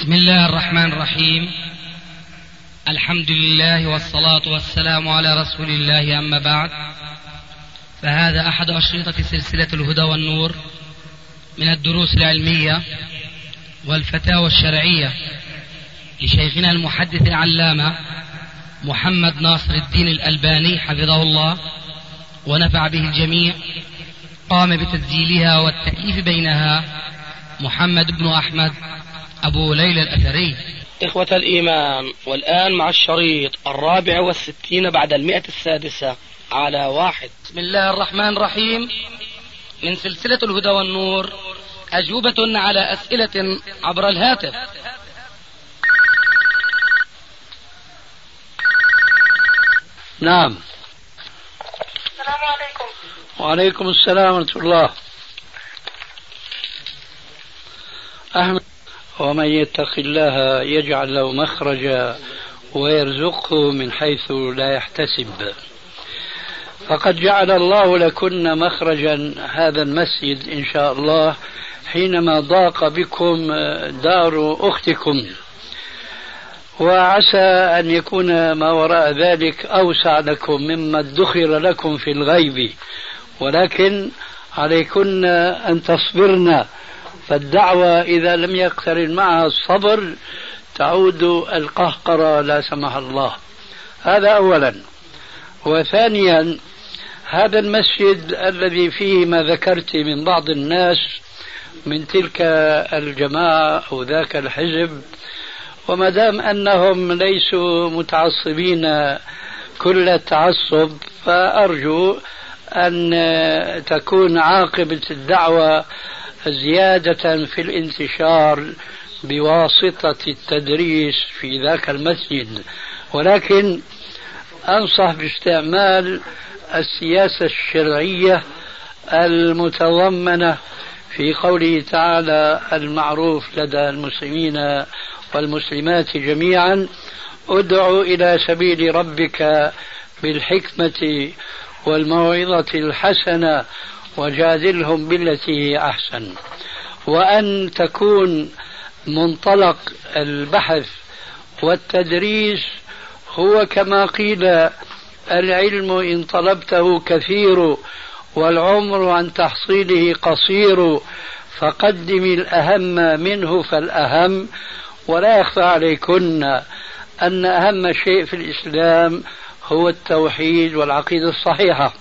بسم الله الرحمن الرحيم. الحمد لله والصلاة والسلام على رسول الله، أما بعد، فهذا أحد أشرطة سلسلة الهدى والنور من الدروس العلمية والفتاوى الشرعية لشيخنا المحدث العلامة محمد ناصر الدين الألباني حفظه الله ونفع به الجميع. قام بتسجيلها والتأليف بينها محمد بن أحمد أبو ليلى الأثري. إخوة الإيمان، والآن مع الشريط 64 بعد 106 على 1. بسم الله الرحمن الرحيم. من سلسلة الهدى والنور، أجوبة على أسئلة عبر الهاتف. نعم. السلام عليكم. وعليكم السلام ورحمة الله. أحمد. ومن يتق الله يجعل له مخرجا ويرزقه من حيث لا يحتسب. فقد جعل الله لكن مخرجا هذا المسجد إن شاء الله حينما ضاق بكم دار أختكم، وعسى أن يكون ما وراء ذلك أوسع لكم مما ادخر لكم في الغيب، ولكن عليكن أن تصبرن، فالدعوة إذا لم يقترن معها الصبر تعود القهقرة لا سمح الله. هذا أولا. وثانيا، هذا المسجد الذي فيه ما ذكرت من بعض الناس من تلك الجماعة أو ذاك الحزب، وما دام أنهم ليسوا متعصبين كل التعصب، فأرجو أن تكون عاقبة الدعوة زيادة في الانتشار بواسطة التدريس في ذاك المسجد، ولكن أنصح باستعمال السياسة الشرعية المتضمنة في قوله تعالى المعروف لدى المسلمين والمسلمات جميعا: ادع إلى سبيل ربك بالحكمة والموعظة الحسنة وجادلهم بالتي هي أحسن. وأن تكون منطلق البحث والتدريس هو كما قيل: العلم إن طلبته كثير والعمر عن تحصيله قصير، فقدم الأهم منه فالأهم. ولا يخفى عليكن أن أهم شيء في الإسلام هو التوحيد والعقيدة الصحيحة،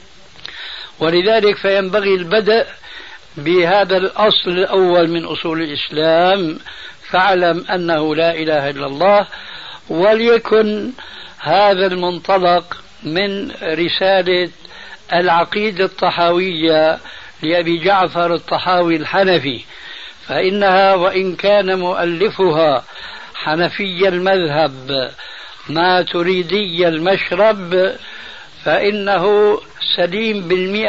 ولذلك فينبغي البدء بهذا الأصل الأول من أصول الإسلام: فاعلم أنه لا إله إلا الله. وليكن هذا المنطلق من رسالة العقيدة الطحاوية لأبي جعفر الطحاوي الحنفي، فإنها وإن كان مؤلفها حنفي المذهب ما تريدي المشرب فإنه سليم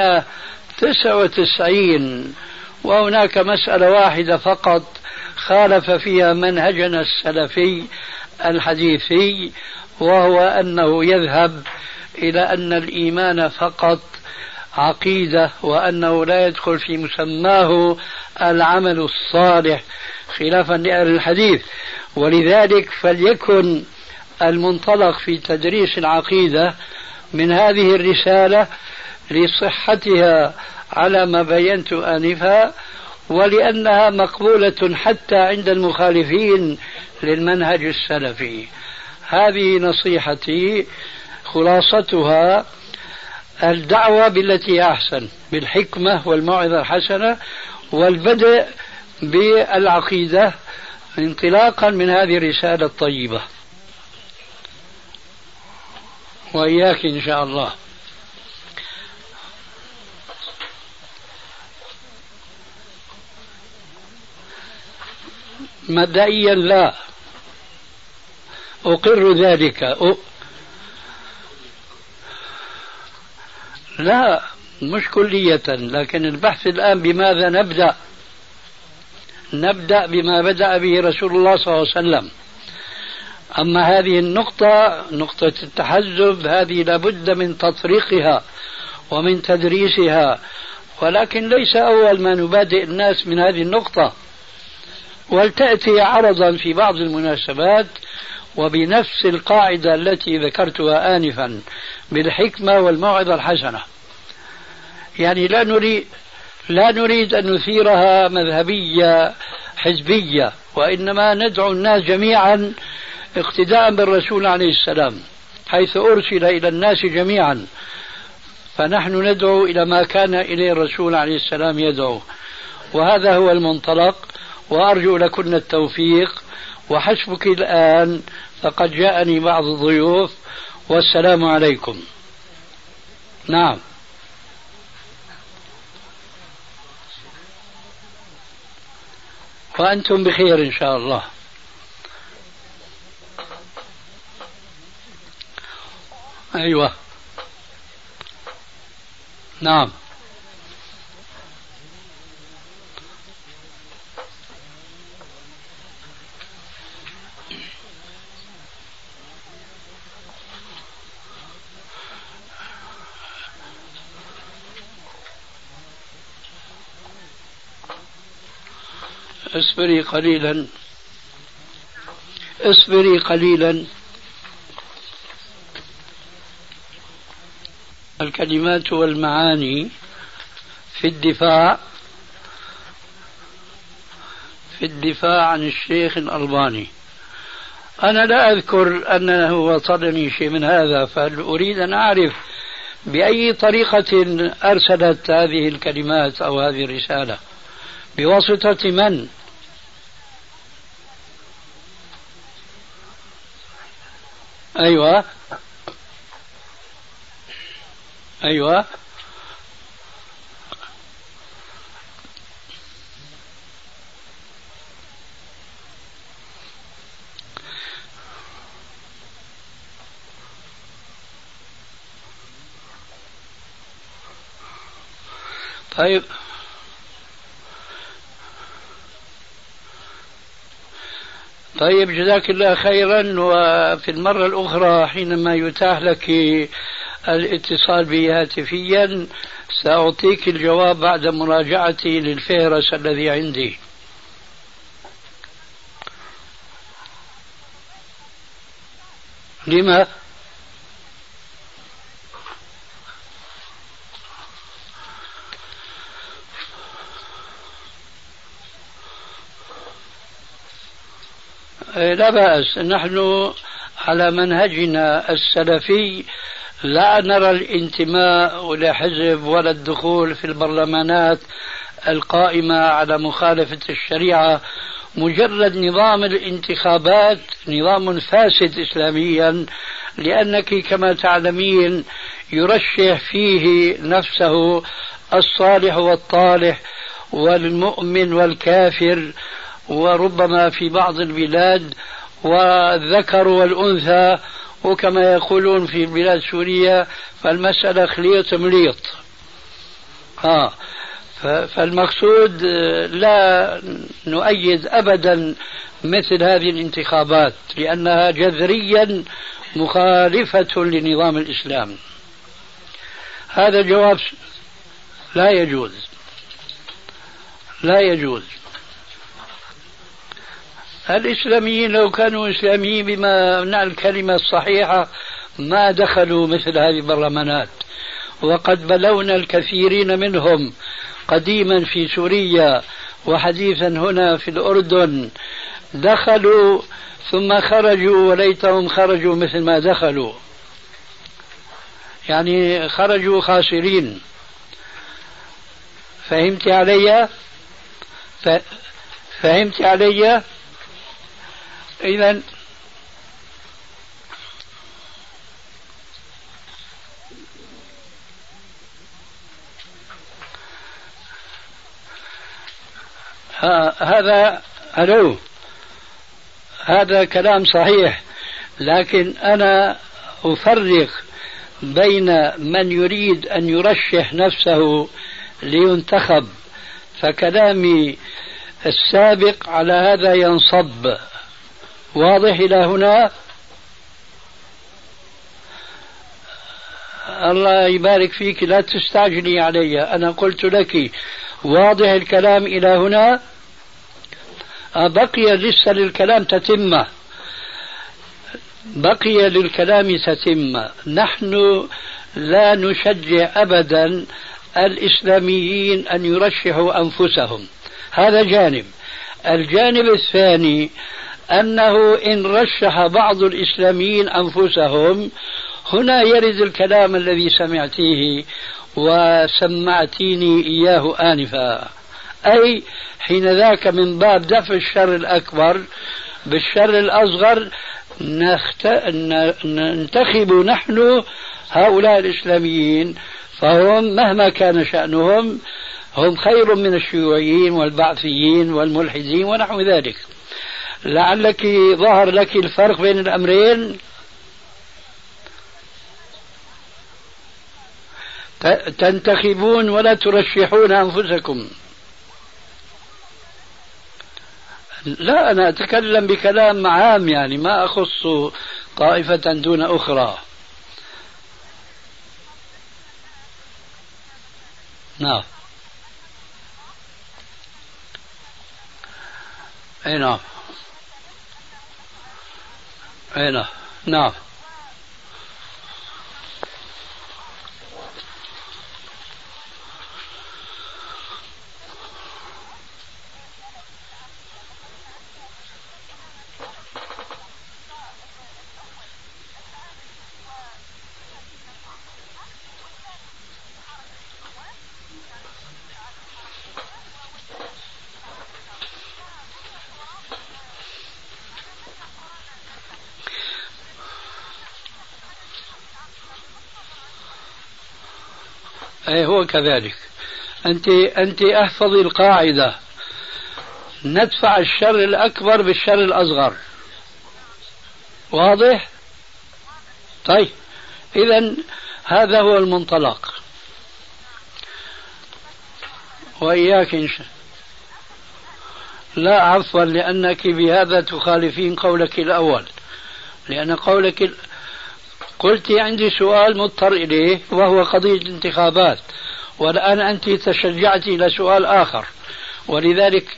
99، وهناك مسألة واحدة فقط خالف فيها منهجنا السلفي الحديثي، وهو أنه يذهب إلى أن الإيمان فقط عقيدة، وأنه لا يدخل في مسماه العمل الصالح خلافا لأهل الحديث. ولذلك فليكن المنطلق في تدريس العقيدة من هذه الرسالة لصحتها على ما بينت آنفا، ولأنها مقبولة حتى عند المخالفين للمنهج السلفي. هذه نصيحتي، خلاصتها: الدعوة بالتي أحسن بالحكمة والموعظة الحسنة، والبدء بالعقيدة انطلاقا من هذه الرسالة الطيبة. وإياك إن شاء الله. مبدئيا لا أقر ذلك. لا، مش كلية، لكن البحث الآن بماذا نبدأ. نبدأ بما بدأ به رسول الله صلى الله عليه وسلم. أما هذه النقطة، نقطة التحزب، هذه لابد من تطريقها ومن تدريسها، ولكن ليس أول ما نبادئ الناس من هذه النقطة. ولتأتي عرضا في بعض المناسبات وبنفس القاعدة التي ذكرتها آنفا بالحكمة والموعظة الحسنة. يعني لا نريد أن نثيرها مذهبية حزبية، وإنما ندعو الناس جميعا اقتداء بالرسول عليه السلام حيث أرسل إلى الناس جميعا، فنحن ندعو إلى ما كان إليه الرسول عليه السلام يدعو، وهذا هو المنطلق. وأرجو لكن التوفيق، وحسبك الآن فقد جاءني بعض الضيوف، والسلام عليكم. نعم. وأنتم بخير إن شاء الله. أيوة. نعم. اصبري قليلا، اصبري قليلا. الكلمات والمعاني في الدفاع عن الشيخ الألباني. أنا لا أذكر أنه وصلني شيء من هذا، فأريد أن أعرف بأي طريقة أرسلت هذه الكلمات أو هذه الرسالة، بواسطة من؟ أيوة أيوة. طيب جزاك الله خيرا. وفي المرة الأخرى حينما يتاح لك الاتصال بي هاتفيا سأعطيك الجواب بعد مراجعتي للفهرس الذي عندي. لما؟ لا بأس، نحن على منهجنا السلفي لا نرى الانتماء لحزب ولا الدخول في البرلمانات القائمة على مخالفة الشريعة. مجرد نظام الانتخابات نظام فاسد إسلاميا، لأنك كما تعلمين يرشح فيه نفسه الصالح والطالح والمؤمن والكافر، وربما في بعض البلاد والذكر والأنثى، وكما يقولون في بلاد سوريا فالمسألة خليط مليط. فالمقصود لا نؤيد أبدا مثل هذه الانتخابات، لأنها جذريا مخالفة لنظام الإسلام. هذا جواب لا يجوز، لا يجوز. الإسلاميين لو كانوا إسلاميين بما معنى الكلمة الصحيحة ما دخلوا مثل هذه البرلمانات، وقد بلونا الكثيرين منهم قديما في سوريا وحديثا هنا في الأردن، دخلوا ثم خرجوا وليتهم خرجوا مثل ما دخلوا، يعني خرجوا خاسرين. فهمت علي؟ فهمت علي؟ إذن هذا كلام صحيح، لكن أنا أفرق بين من يريد أن يرشح نفسه لينتخب، فكلامي السابق على هذا ينصب. واضح إلى هنا؟ الله يبارك فيك، لا تستعجلي علي، أنا قلت لك واضح الكلام إلى هنا. بقي لسه للكلام تتمة، بقي للكلام تتمة. نحن لا نشجع أبدا الإسلاميين أن يرشحوا أنفسهم، هذا جانب. الجانب الثاني أنه إن رشح بعض الإسلاميين أنفسهم، هنا يرد الكلام الذي سمعتيه وسمعتيني إياه آنفا، أي حين ذاك من باب دفع الشر الأكبر بالشر الأصغر ننتخب نحن هؤلاء الإسلاميين، فهم مهما كان شأنهم هم خير من الشيوعيين والبعثيين والملحدين ونحو ذلك. لعلك ظهر لك الفرق بين الأمرين. تنتخبون ولا ترشحون أنفسكم. لا، أنا أتكلم بكلام عام، يعني ما أخص طائفة دون أخرى. نعم. أي نعم. أي نعم. نعم. أي هو كذلك. أنت احفظي القاعدة، ندفع الشر الأكبر بالشر الأصغر. واضح؟ طيب، إذن هذا هو المنطلق. وإياك إن شاء لا، عفوا، لأنك بهذا تخالفين قولك الأول، لأن قولك قلت عندي سؤال مضطر إليه وهو قضية الانتخابات، والآن أنت تشجعت إلى سؤال آخر، ولذلك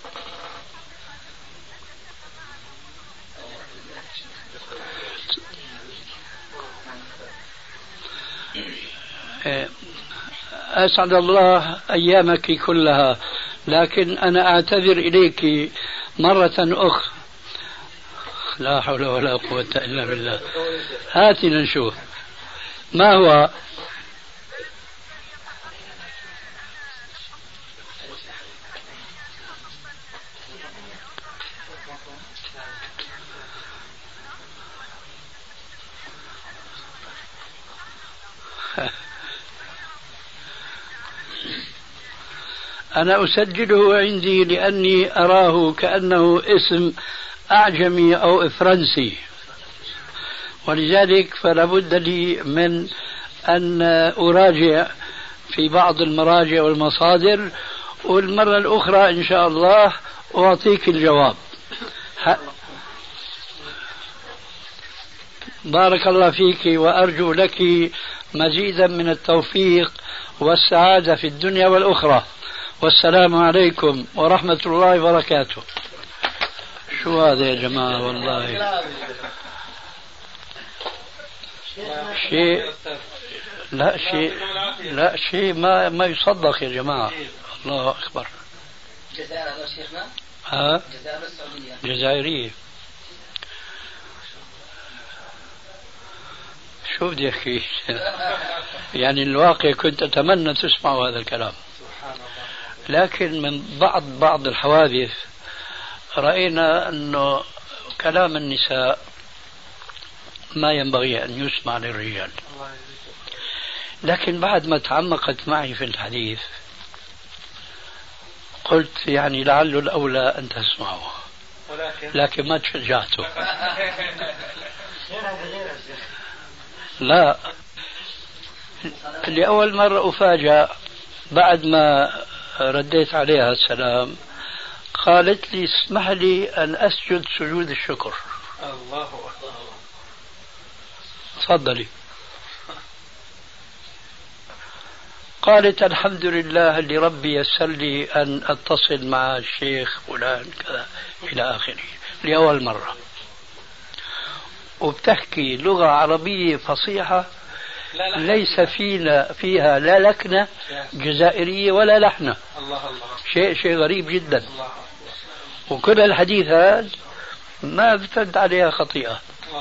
أسعد الله أيامك كلها، لكن أنا أعتذر إليك مرة أخرى. لا حول ولا قوة إلا بالله. هاتنا نشوف ما هو. أنا أسجله عندي لأني أراه كأنه اسم أعجمي أو فرنسي، ولذلك فلا بد لي من أن أراجع في بعض المراجع والمصادر، والمرة الأخرى إن شاء الله أعطيك الجواب. بارك الله فيك، وأرجو لك مزيدا من التوفيق والسعادة في الدنيا والأخرى. والسلام عليكم ورحمة الله وبركاته. شو هذا يا جماعة؟ والله شيء ما يصدق يا جماعة. الله أكبر. الجزائر هذا شيخنا؟ ها؟ الجزائر السعودية؟ جزائرية. شو بدي أحكي؟ يعني الواقع كنت أتمنى تسمعوا هذا الكلام، لكن من بعض الحوادث رأينا أنه كلام النساء ما ينبغي أن يسمع للرجال. لكن بعد ما تعمقت معي في الحديث قلت يعني لعل الأولى أن تسمعوا، لكن ما تشجعته. لا، لأول مرة أفاجأ بعد ما رديت عليها السلام، قالت لي اسمح لي أن أسجد سجود الشكر. الله أكبر. تفضلي. قالت الحمد لله اللي ربي يسر لي أن أتصل مع الشيخ فلان كذا إلى آخره لأول مرة، وبتحكي لغة عربية فصيحة ليس فيها لا لكنة جزائرية ولا لحنة. شيء غريب جدا. وكل الحديث هذا ما بترد عليها خطيئة.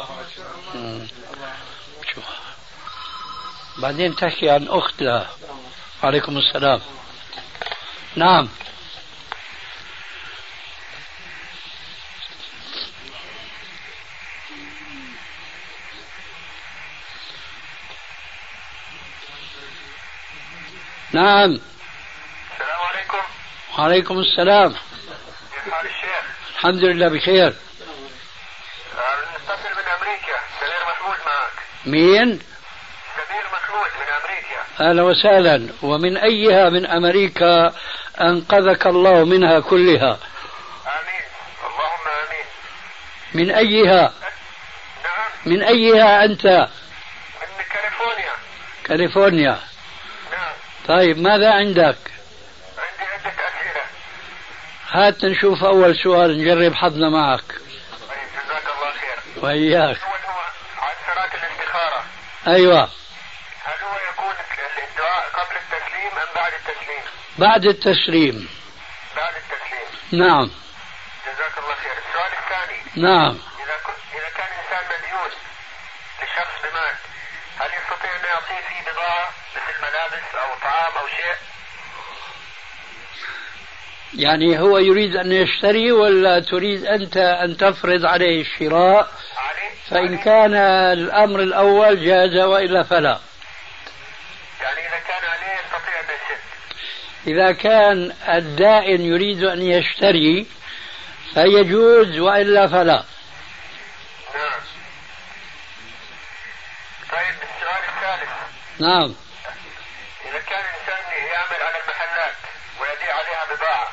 شو بعدين تحكي عن أخت لها. عليكم السلام. نعم. نعم. السلام عليكم. وعليكم السلام. كيف حال الشيخ؟ الحمد لله بخير. نتصل من أمريكا، سمير محمود معك. مين؟ سمير محمود من أمريكا. أهلا وسهلا. ومن أيها من أمريكا أنقذك الله منها كلها؟ آمين، اللهم آمين. من أيها؟ نعم. من أيها أنت؟ من كاليفورنيا. كاليفورنيا. نعم. طيب ماذا عندك؟ عندي عدة أسئلة. هات نشوف أول سؤال نجرب حظنا معك. طيب جزاك الله خير. وإياك. الأول هو عن صلاة الاستخارة. أيوة. هل هو يكون الدعاء قبل التسليم أم بعد التسليم؟ بعد التسليم. بعد التسليم. نعم. جزاك الله خير. السؤال الثاني. نعم. إذا كان إنسان مديون لشخص بمال، هل يستطيع أن يعطيه فيه بضاعة مثل ملابس أو طعام أو شيء؟ يعني هو يريد أن يشتري ولا تريد أنت أن تفرض عليه الشراء؟ فإن كان الأمر الأول جاز وإلا فلا. يعني إذا كان عليه يستطيع أن يشتري. إذا كان الدائن يريد أن يشتري فيجوز وإلا فلا. نعم. طيب السؤال الثالث. نعم. إذا كان إنسان يعمل على المحلات ويبيع عليها بضاعة،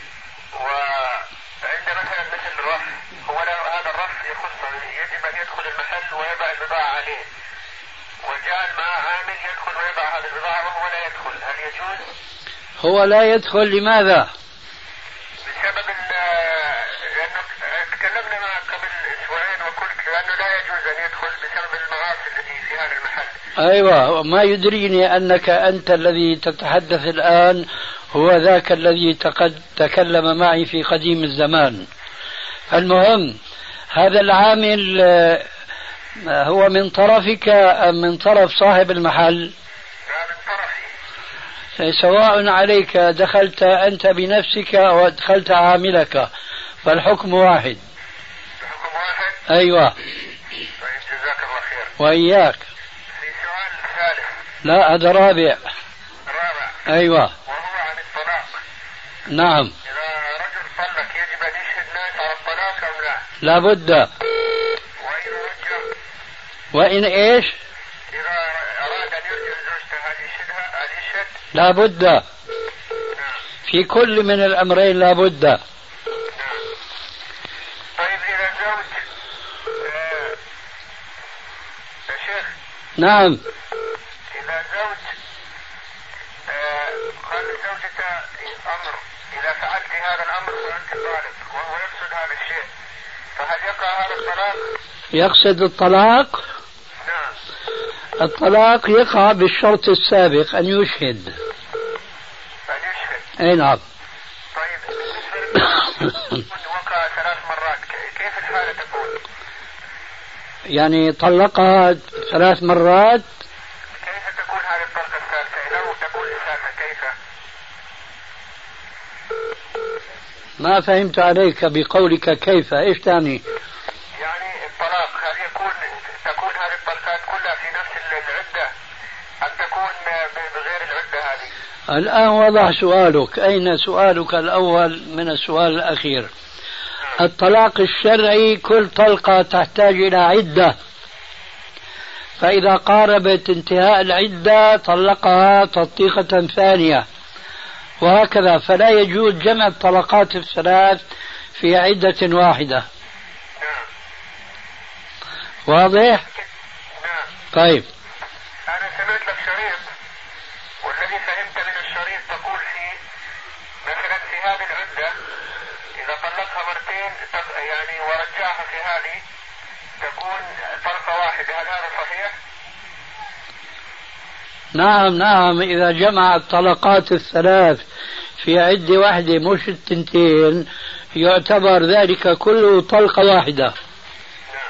وعنده مثل رف، هو هذا الرف يخصه، يجب أن يدخل المحل ويضع البضاعة عليه، وجعل معه عامل يدخل ويضع هذه البضاعة وهو لا يدخل، هل يجوز؟ هو لا يدخل لماذا؟ بسبب لأنه تكلمنا معك قبل أسبوعين وقلت لأنه لا يجوز أن يدخل بسبب المعاصي التي في هذا المحل. أيوة. ما يدريني أنك أنت الذي تتحدث الآن هو ذاك الذي تكلم معي في قديم الزمان. المهم هذا العامل هو من طرفك أم من طرف صاحب المحل؟ لا، من طرفي. سواء عليك دخلت أنت بنفسك أو دخلت عاملك فالحكم واحد. الحكم واحد؟ أيوة. طيب جزاك الله خير. وإياك. في سؤال ثالث. لا هذا رابع. رابع. أيوة. وهو عن الطلاق. نعم. إذا رجل طلق يجب أن يشهد ناس على الطلاق أو لا؟ لا بد. وإن رجع؟ وإن إيش؟ إذا أراد أن يرجع زوجته هل يشهدها؟ هل يشهد؟ لا بد. نعم. في كل من الأمرين لا بد. نعم. طيب إذا زوج يا شيخ. نعم. إذا زوج قال لزوجته أمر، إذا فعلت هذا الأمر فأنت طالق، وهو يقصد هذا الشيء، فهل يقع هذا الطلاق؟ يقصد الطلاق؟ نعم. الطلاق يقع بالشرط السابق أن يشهد. أن يشهد. أي نعم. طيب بالنسبة وقع 3 مرات، كيف الحالة تكون؟ يعني طلقها 3 مرات. كيف تكون هذه الطلقة الثالثة؟ لو تكون الثالثة كيف؟ ما فهمت عليك بقولك كيف، إيش تعني؟ يعني الطلاق هل تكون هذه الطلقات كلها في نفس العدة أم تكون بغير العدة هذه؟ الآن وضح سؤالك. أين سؤالك الأول من السؤال الأخير؟ الطلاق الشرعي كل طلقة تحتاج إلى عدة، فإذا قاربت انتهاء العدة طلقها تطليقة ثانية وهكذا، فلا يجوز جمع الطلقات الثلاث في عدة واحدة. واضح؟ نعم. طيب. أنا سمعت لك شريط والذي فهمت طلقها مرتين يعني ورجعها في هذه تكون طلقة واحدة، هل هذا صحيح؟ نعم، إذا جمع الطلقات الثلاث في عدة واحدة مش التنتين يعتبر ذلك كله طلقة واحدة. نعم.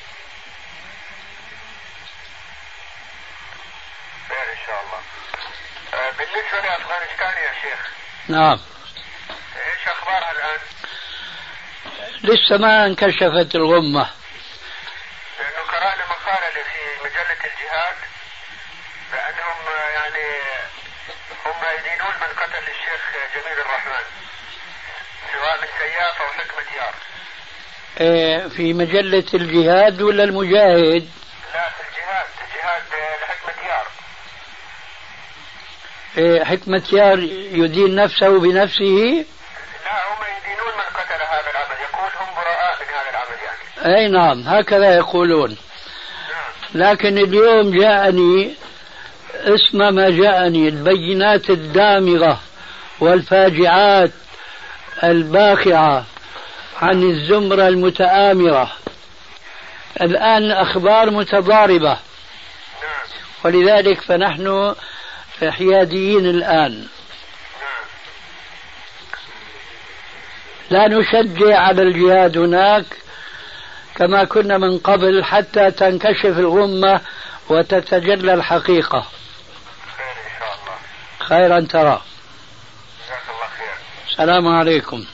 خير إن شاء الله. بالنسبة لأفغانستان يا شيخ. نعم. إيش أخبارها الآن؟ لسه ما انكشفت الغمة. لأنه قرأنا مقالة في مجلة الجهاد بأنهم يعني هم يدينون من قتل الشيخ جميل الرحمن سواء من سياف أو حكمة يار. في مجلة الجهاد ولا المجاهد؟ لا في الجهاد لحكمة يار. حكمة يار يدين نفسه بنفسه؟ لا هم يدينون من قتل هذا العمل، يقول هم براء من هذا العمل يعني. أي نعم هكذا يقولون. لكن اليوم جاءني اسم ما جاءني البينات الدامغة والفاجعات الباخعة عن الزمرة المتآمرة. الآن الأخبار متضاربة، ولذلك فنحن حياديين الآن، لا نشجع على الجهاد هناك كما كنا من قبل حتى تنكشف الغمة وتتجلى الحقيقة. خير إن شاء الله. خيرا ترى. جزاك الله خير. السلام عليكم.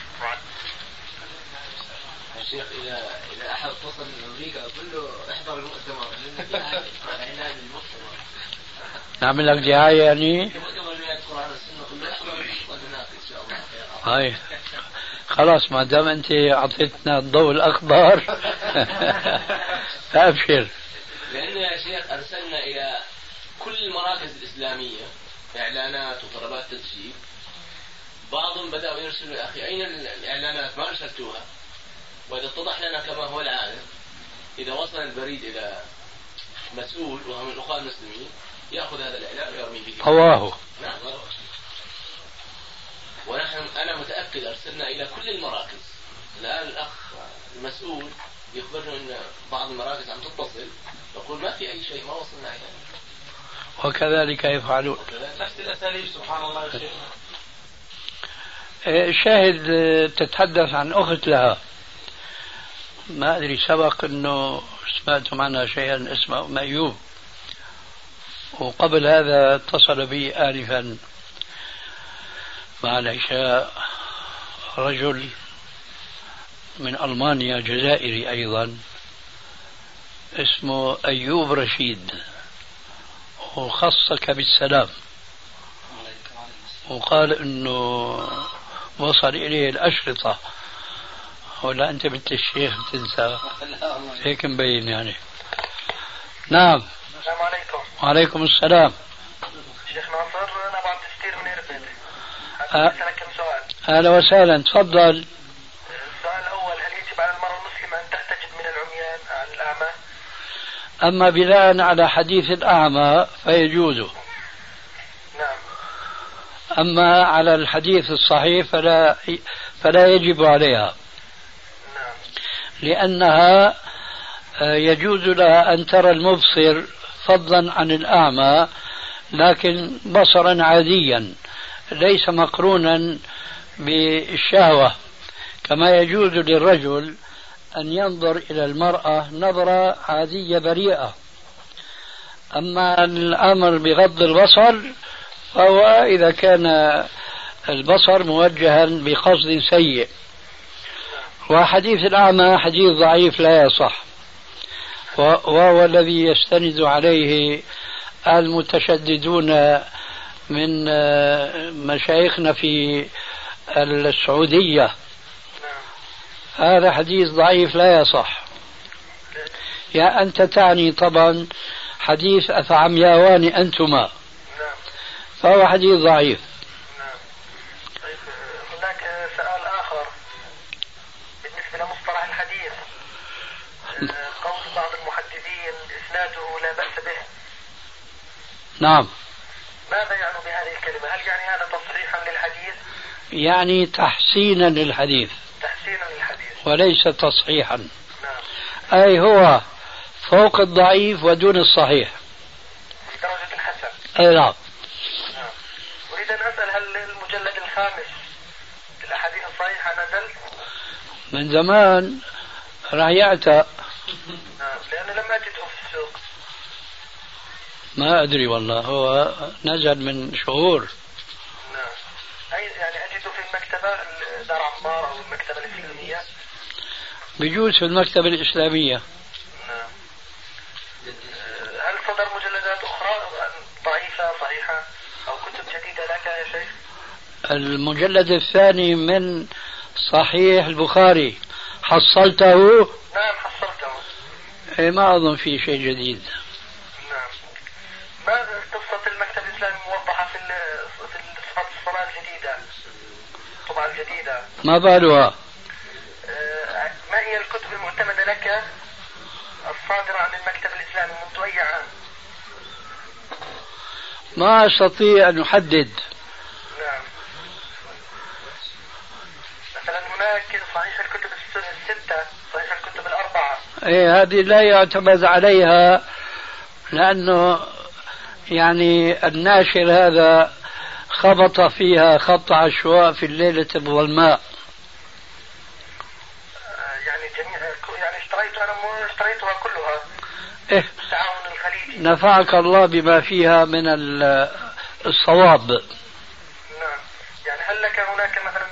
يا شيخ إذا أحد اتصل من أمريكا أقول له احضر المؤتمر لأن في إعلان المؤتمر. نعمل لك دعاية يعني؟ مؤتمر رواية القرآن والسنة قل له احضر وتناقش إن شاء الله. هاي خلاص ما دام أنت أعطيتنا الضوء الأخضر أبشر. لأن يا شيخ أرسلنا إلى كل المراكز الإسلامية إعلانات وطلبات تسجيل. بعضهم بدأوا يرسلوا يا أخي أين الإعلانات ما أرسلتوها؟ وإذا اتضح لنا كما هو العادة إذا وصل البريد إلى مسؤول وهو من الأخوان المسلمين يأخذ هذا الإعلان ويرمي به. طواه. نعم. أنا متأكد أرسلنا إلى كل المراكز. الآن الأخ المسؤول يخبرنا أن بعض المراكز عم تتصل يقول ما في أي شيء ما وصلنا إليه. وكذلك يفعلون. نفس الأساليب سبحان الله يا شيخ. شاهد تتحدث عن أخت لها ما أدري سبق أنه سمعت عنها شيئا اسمه أم أيوب، وقبل هذا اتصل بي آنفا مع العشاء رجل من ألمانيا جزائري أيضا اسمه أيوب رشيد، وخصك بالسلام وقال أنه وصل إليه الأشرطة. ولا أنت بنت الشيخ بتنسى هيك مبين يعني. نعم. السلام عليكم. وعليكم السلام. شيخ ناصر أنا أبو عبد الستير من إربد. أسألك كم سؤال. أهلا وسهلا تفضل. السؤال الأول هل يجب على المرأة المسلمة أن تحتجب من العميان عن الأعمى؟ أما بناء على حديث الأعمى فيجوز. نعم. أما على الحديث الصحيح فلا يجب عليها. نعم. لأنها يجوز لها أن ترى المبصر فضلا عن الأعمى، لكن بصرا عاديا ليس مقرونا بالشهوة، كما يجوز للرجل أن ينظر إلى المرأة نظرة عادية بريئة. أما الأمر بغض البصر فهو إذا كان البصر موجها بقصد سيء. وحديث الأعمى حديث ضعيف لا يصح، وهو الذي يستند عليه المتشددون من مشايخنا في السعودية. هذا حديث ضعيف لا يصح. يا أنت تعني طبعا حديث أفعمياوان أنتما، فهو حديث ضعيف. طيب هناك سؤال آخر بالنسبة لمصطلح الحديث. قول بعض المحدثين إسناده لا بأس به. نعم. ماذا يعني بهذه الكلمة؟ هل يعني هذا تصحيحا للحديث؟ يعني تحسينا للحديث. وليس تصحيحا. نعم. أي هو فوق الضعيف ودون الصحيح. في درجة الحسن. أي نعم. نعم. أريد أن أسأل هل المجلد الخامس الأحاديث الصحيحة نزل؟ من زمان رايعته. نعم. لأن لم أجده في السوق. ما أدري والله، هو نزل من شهور. نعم. أي يعني أجده في المكتبة دار عمار أو المكتبة الإسلامية؟ بجوز في المكتبة الإسلامية. نعم. هل صدر مجلدات أخرى ضعيفة صحيحة أو كتب جديدة لك يا شيخ؟ المجلد الثاني من صحيح البخاري حصلته؟ نعم حصلته. إيه ما أظن في شيء جديد. نعم. ما قصة المكتب الإسلامي موضحة في صفة الصلاة الجديدة، الطبعة الجديدة؟ ما بالها؟ ما هي الكتب المعتمدة لك الصادرة عن المكتب الإسلامي منذ أي عام؟ ما أستطيع أن أحدد. نعم. مثلا هناك صحيح الكتب الستة، صحيح الكتب الأربعة. إيه هذه لا يعتمد عليها، لأنه يعني الناشر هذا خبط فيها خبط عشواء في الليلة الظلماء. يعني اشتريتها كلها. إيه التعاون الخليجي. نفعك الله بما فيها من الصواب. نعم. يعني هل لك هناك مثلا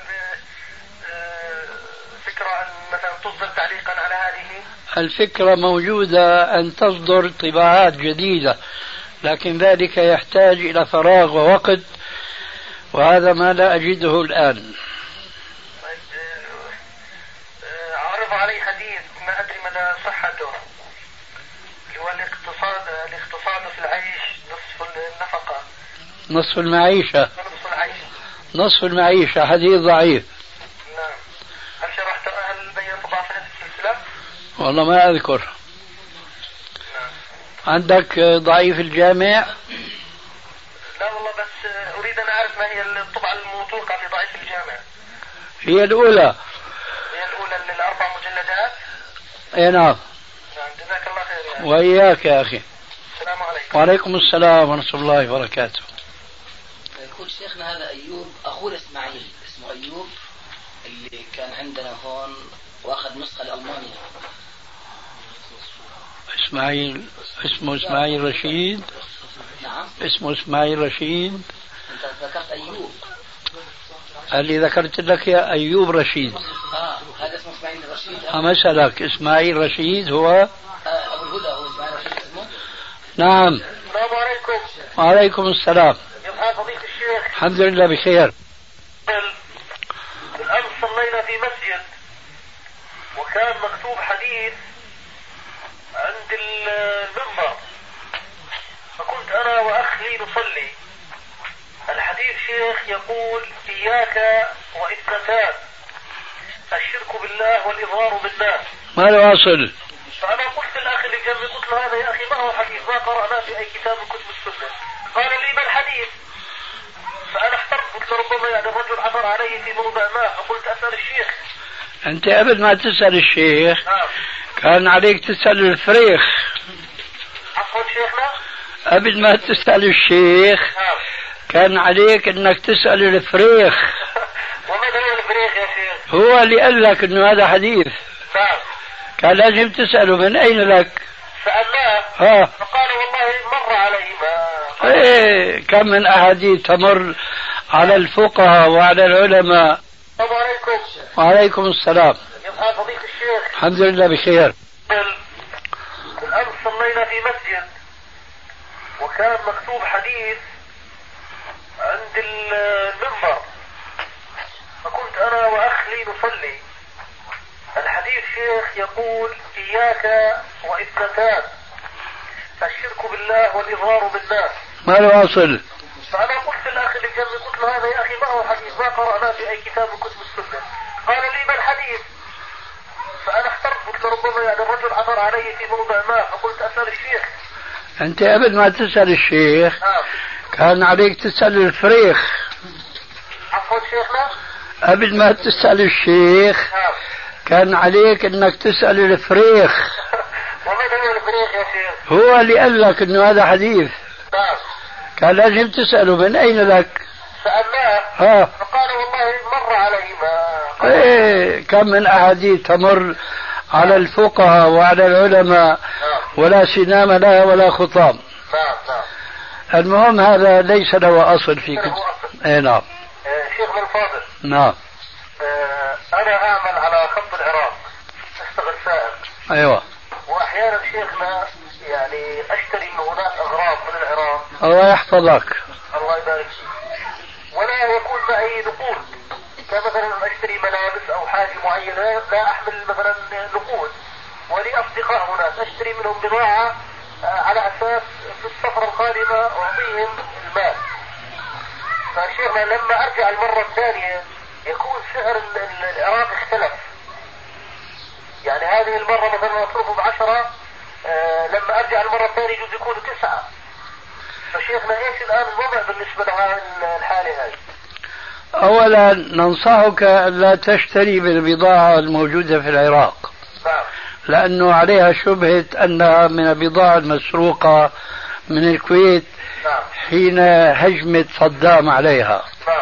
فكرة أن مثلا تصدر تعليقا على هذه؟ الفكرة موجودة أن تصدر طباعات جديدة، لكن ذلك يحتاج إلى فراغ ووقت، وهذا ما لا أجده الآن. عرض علي حديث ما أدري مدى صحته، اللي هو الاقتصاد في العيش نصف النفقة. نصف المعيشة. نصف العيش. نصف المعيشة حديث ضعيف. نعم. هل شرحت هل بينت ضعف هذه السلسلة؟ والله ما أذكر. نعم. عندك ضعيف الجامع؟ لا والله، بس أريد أن أعرف ما هي الطبعة الموثوقة في ضعيف الجامع. هي الأولى. هي الأولى للأربع مجلدات. أي نعم. نعم. جزاك الله خير يعني. وإياك يا أخي. السلام عليكم. وعليكم السلام ورحمة الله وبركاته. يقول شيخنا هذا أيوب أخونا إسماعيل، اسمه أيوب، اللي كان عندنا هون وأخذ نسخة لألمانيا. إسماعيل اسمه إسماعيل رشيد. نعم. اسمه إسماعيل رشيد. أنت ذكرت أيوب. اللي ذكرت لك يا أيوب رشيد. هذا اسمه إسماعيل رشيد. أمثلك إسماعيل رشيد هو أبو الهدى، هو إسماعيل رشيد اسمه. نعم. السلام عليكم. وعليكم السلام. كيف حال فضيلة الشيخ؟ الحمد لله بخير. بالأمس صلينا في مسجد وكان مكتوب حديث عند المنبر، فكنت أنا وأخي نصلي. الحديث شيخ يقول إياك وإثنتان، الشرك بالله والإضرار بالناس. ما له واصل. فأنا قلت للأخ اللي جنبي، قلت له هذا يا أخي ما هو حديث، ما قرأناه في أي كتاب من كتب السنة. قال لي ما الحديث؟ فأنا احترت، قلت له ربما يعني الرجل عثر عليه في موضع ما، فقلت أسأل الشيخ. أنت قبل ما تسأل الشيخ كان عليك تسأل الفريخ. عفوا شيخنا. قبل ما تسأل الشيخ كان عليك انك تسأل الفريخ. وماذا هو الفريخ يا شيخ؟ هو اللي قال لك انه هذا حديث. نعم. كان لازم تسأله من اين لك. سألناه. فقال والله مر علي ما. ايه كم من احاديث تمر على الفقهاء وعلى العلماء. السلام عليكم. وعليكم السلام. كيف حال فضيلة الشيخ؟ الحمد لله بخير. بالأمس صلينا في مسجد وكان مكتوب حديث عند المنبر، فكنت أنا وأخي نصلي. الحديث شيخ يقول إياك وإثنتان، الشرك بالله والإضرار بالناس. ما له واصل. فأنا قلت للأخ اللي جنبي، قلت له هذا يا أخي ما هو حديث، ما قرأناه في أي كتاب من كتب السنة. قال لي ما الحديث؟ فأنا احترت، قلت له ربما يعني الرجل عثر عليه في موضع ما، فقلت أسأل الشيخ. أنت قبل ما تسأل الشيخ كان عليك تسأل الفريخ. عفوا شيخنا. قبل ما تسأل الشيخ كان عليك انك تسأل الفريخ. وماذا هو الفريخ يا شيخ؟ هو اللي قال لك انه هذا حديث. نعم. كان لازم تسأله من اين لك. سألناه فقال والله مر علي ما. ايه كم من احاديث تمر على الفقهاء وعلى العلماء ولا سنام لها ولا خطام. نعم. المهم هذا ليس له اصل في كتب. اي نعم. شيخنا الفاضل. نعم. انا اعمل على خط العراق، اشتغل سائق. ايوه. واحيانا شيخنا يعني اشتري من هناك اغراض من العراق. الله يحفظك. الله يبارك فيك. ولا يكون معي نقود، كمثلا اشتري ملابس او حاجه معينه لا احمل مثلا نقود، ولي اصدقاء هناك اشتري منهم بضاعه على اساس في السفره القادمه اعطيهم المال. فشيخنا لما ارجع المره الثانيه يكون سعر العراق اختلف. يعني هذه المره مثلا اصرفه ب10، لما ارجع المره الثانيه يجوز يكون 9. فشيخنا ايش الان الوضع بالنسبه للحاله هذه؟ اولا ننصحك لا تشتري بالبضاعة الموجودة في العراق. نعم. لانه عليها شبهة انها من البضاعة المسروقة من الكويت. نعم. حين هجمت صدام عليها. نعم.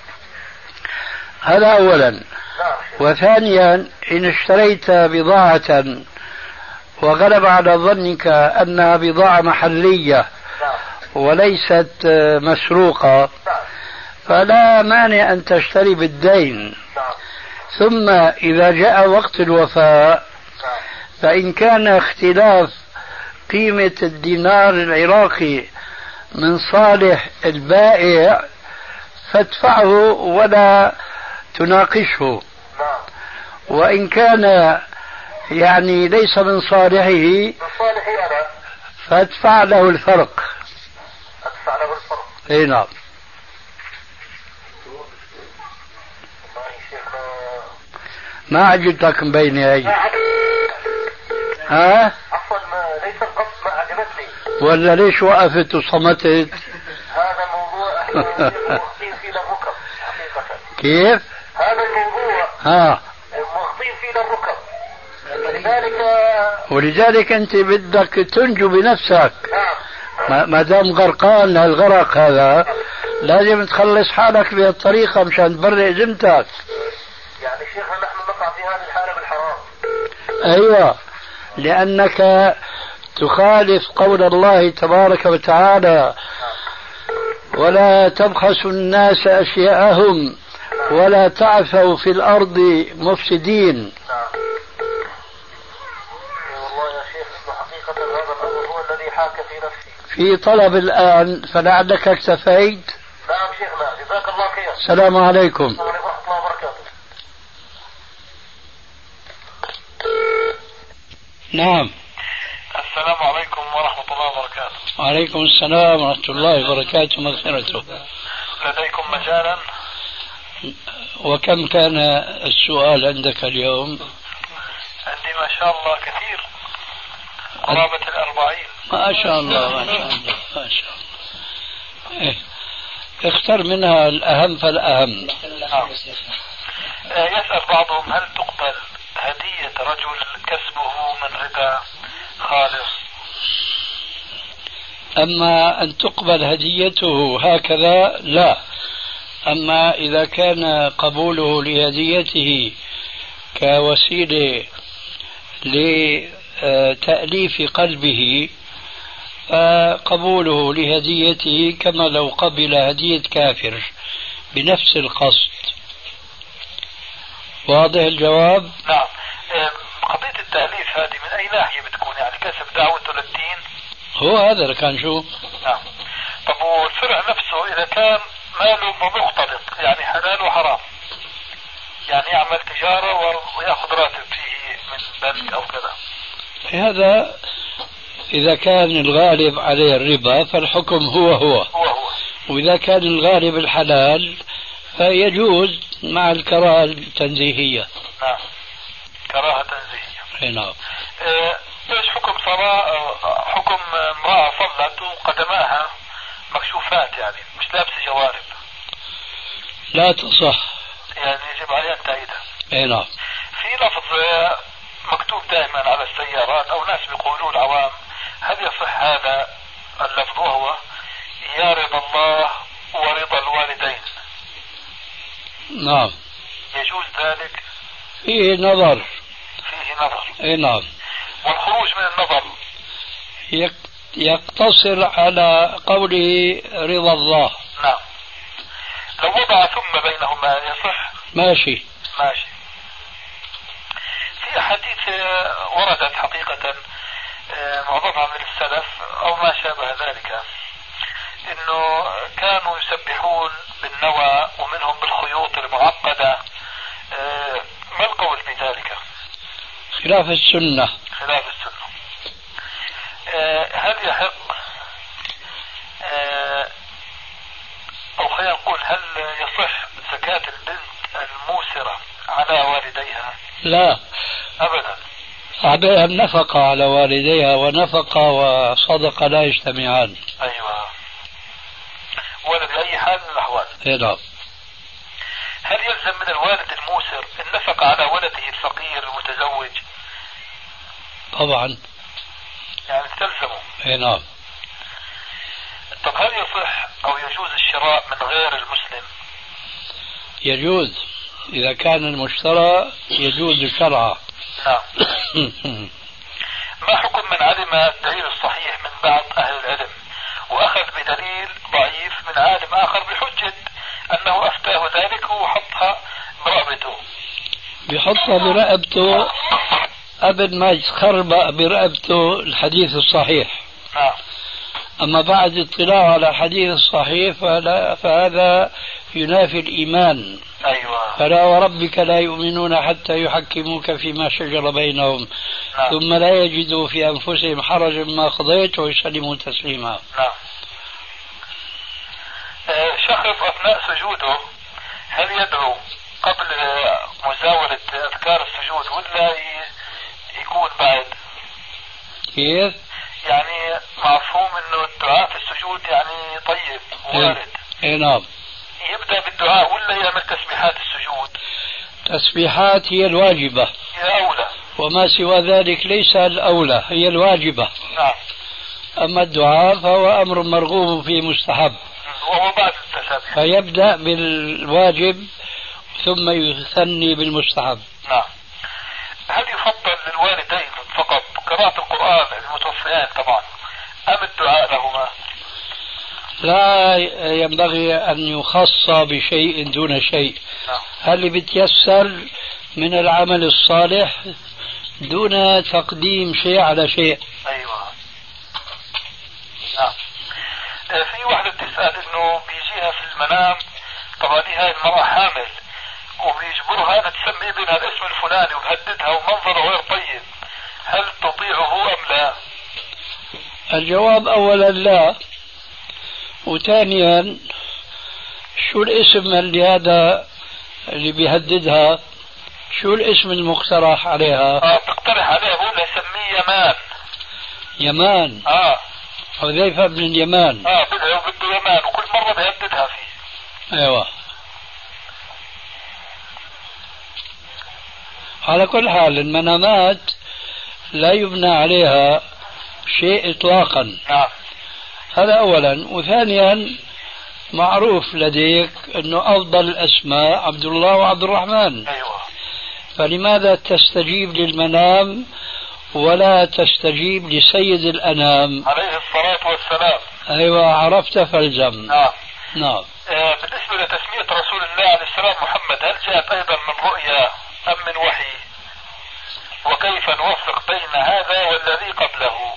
هذا اولا. نعم. وثانيا ان اشتريت بضاعة وغلب على ظنك انها بضاعة محلية وليست مسروقة فلا مانع أن تشتري بالدين. ثم إذا جاء وقت الوفاء فإن كان اختلاف قيمة الدينار العراقي من صالح البائع فادفعه ولا تناقشه، وإن كان يعني ليس من صالحه فادفع له الفرق. اي نعم. ما عجبتك مبينة هي؟ ها؟ عفوا ليس القصد ما عجبتني. ولا ليش وقفت وصمتت؟ هذا موضوع احنا مخطين فيه للركب حقيقة. كيف؟ هذا الموضوع مخطين فيه للركب. ولذلك انت بدك تنجو بنفسك. ما دام غرقان الغرق هذا لازم تخلص حالك بهالطريقة مشان تبرئ ذمتك. يعني شيخنا نحن نقع في هذه الحالة بالحرام. ايوه، لانك تخالف قول الله تبارك وتعالى: ولا تبخسوا الناس اشياءهم ولا تعثوا في الارض مفسدين. والله يا شيخ حقيقة هذا الامر هو الذي حاك في نفسي. في طلب الان فلعلك اكتفيت. نعم شيخنا جزاك الله خير. السلام عليكم. ورحمة الله وبركاته. نعم. السلام عليكم ورحمة الله وبركاته. وعليكم السلام ورحمة الله وبركاته مغفرته. لديكم مجالا؟ وكم كان السؤال عندك اليوم؟ عندي ما شاء الله كثير، قرابة 40. ما شاء الله ما شاء الله ما شاء الله. اختر منها الأهم فالأهم. يسأل بعضهم: هل تقبل هدية رجل كسبه من ربا خالص؟ أما أن تقبل هديته هكذا لا. أما إذا كان قبوله لهديته كوسيلة لتأليف قلبه فقبوله لهديته كما لو قبل هدية كافر بنفس القصد. واضح الجواب؟ نعم. قضية التأليف هذه من أي ناحية بتكون؟ يعني كسب دعوته للدين؟ هو هذا كان شو؟ نعم. طب والفرع نفسه إذا كان ماله مختلط يعني حلال وحرام، يعني يعمل تجارة ويأخذ راتب فيه من بنك أو كذا، هذا إذا كان الغالب عليه الربا فالحكم هو. وإذا كان الغالب الحلال فيجوز مع الكراهة التنزيهية. نعم، كراهة تنزيهية. نعم. ايش حكم حكم امرأة صلت وقدماها مكشوفات، يعني مش لابسة جوارب؟ لا تصح، يعني يجب عليها التأييدها. نعم. في لفظ مكتوب دائما على السيارات او ناس بيقولوا العوام، هل يصح هذا اللفظ وهو يا رضا الله ورضا الوالدين؟ نعم. يجوز ذلك؟ فيه نظر. فيه نظر. اي نعم. والخروج من النظر يقتصر على قوله رضا الله. نعم. لو وضع ثم بينهما يصح؟ ماشي. ماشي. في أحاديث وردت حقيقة معظمها من السلف أو ما شابه ذلك، إنه كانوا يسبحون بالنوى ومنهم بالخيوط المعقدة. ما القول بذلك؟ خلاف السنة. خلاف السنة. هل يحق أو خلينا نقول هل يصح زكاة البنت الموسرة على والديها؟ لا أبدا. عليها النفقة على والديها، ونفقة وصدقة لا يجتمعان. أيوة. ولا بأي حال من الأحوال. نعم. هل يلزم من الوالد الموسر النفقة على ولده الفقير المتزوج؟ طبعا. يعني تلزمه. نعم. طب هل يصح أو يجوز الشراء من غير المسلم؟ يجوز إذا كان المشترى يجوز شرعا. نعم. ما حكم من علم الدليل الصحيح من بعض أهل العلم وأخذ بدليل ضعيف من عالم آخر بحجة أنه أفتاه ذلك وحطها برقبته؟ بحطها برقبته قبل ما يتخربق برقبته الحديث الصحيح. نعم. أما بعد اطلاعه على الحديث الصحيح فهذا ينافي الإيمان. أيوة. فلا وربك لا يؤمنون حتى يحكموك فيما شجر بينهم. نعم. ثم لا يجدوا في أنفسهم حرجا ما قضيت ويسلموا تسليما. نعم. شخص أثناء سجوده هل يدعو قبل مزاولة أذكار السجود ولا يكون بعد؟ كيف؟ يعني مفهوم انه الدعاء في السجود يعني طيب وارد. اي نعم. يبدأ بالدعاء ولا يعمل تسبيحات السجود؟ تسبيحات هي الواجبة. هي أولى. وما سوى ذلك ليس الأولى، هي الواجبة. نعم. أما الدعاء فهو أمر مرغوب فيه مستحب. وهو بعد التسبيح. فيبدأ بالواجب ثم يثني بالمستحب. نعم. هل يفضل للوالدين فقط قراءة القرآن المتوفيان طبعا أم الدعاء لهما؟ لا ينبغي أن يخص بشيء دون شيء. نعم. هل بيتيسر من العمل الصالح دون تقديم شيء على شيء. أيوة. نعم. في واحدة بتسأل إنه بيجيها في المنام، طبعا هاي المرأة حامل وبيجبرها أن تسمي ابنها الاسم الفلاني وبهددها ومنظره غير طيب، هل تطيعه أم لا؟ الجواب أولا لا، وثانيا شو الاسم اللي هذا اللي بيهددها؟ شو الاسم المقترح عليها؟ تقترح عليها بقول لها سميه يمان. يمان؟ حذيفة بن اليمان. بده يمان وكل مرة بيهددها فيه. ايوه. على كل حال المنامات لا يبنى عليها شيء اطلاقا. نعم. هذا اولا، وثانيا معروف لديك انه افضل الاسماء عبد الله وعبد الرحمن. ايوه. فلماذا تستجيب للمنام ولا تستجيب لسيد الانام عليه الصلاة والسلام؟ ايوه، عرفت فالزم. نعم. نعم. بالنسبة لتسمية رسول الله عليه السلام محمد، هل جاءت ايضا من رؤيا ام من وحي؟ وكيف نوفق بين هذا والذي قبله؟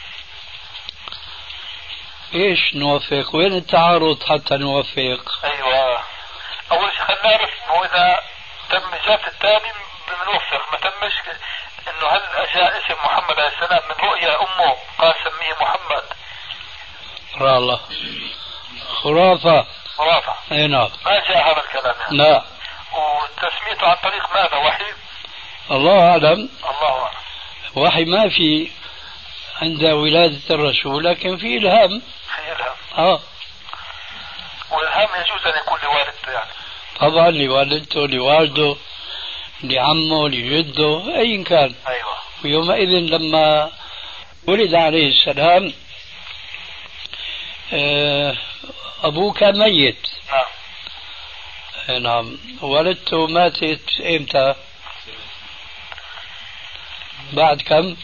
ايش نوفق؟ وين التعارض حتى نوفق؟ ايوه. اول شيء خلينا نعرف انه اذا تم جاءت الثاني بنوفق، ما تمش انه هل جاء اسم محمد عليه السلام من رؤيا امه قال سميه محمد؟ الله خرافة. خرافة. اي نعم. ما جاء هذا الكلام يعني. لا. وتسميته عن طريق ماذا؟ وحي؟ الله اعلم. الله اعلم. وحي ما في عند ولادة الرسول، لكن في إلهام. في إلهام. والإلهام يجوز أن يكون لوالدته يعني؟ طبعا لوالدته لوالده لعمه لجده أي كان. أيوة. ويومئذ لما ولد عليه السلام أبوه كان ميت. نعم. نعم. والدته ماتت إمتى؟ بعد كم؟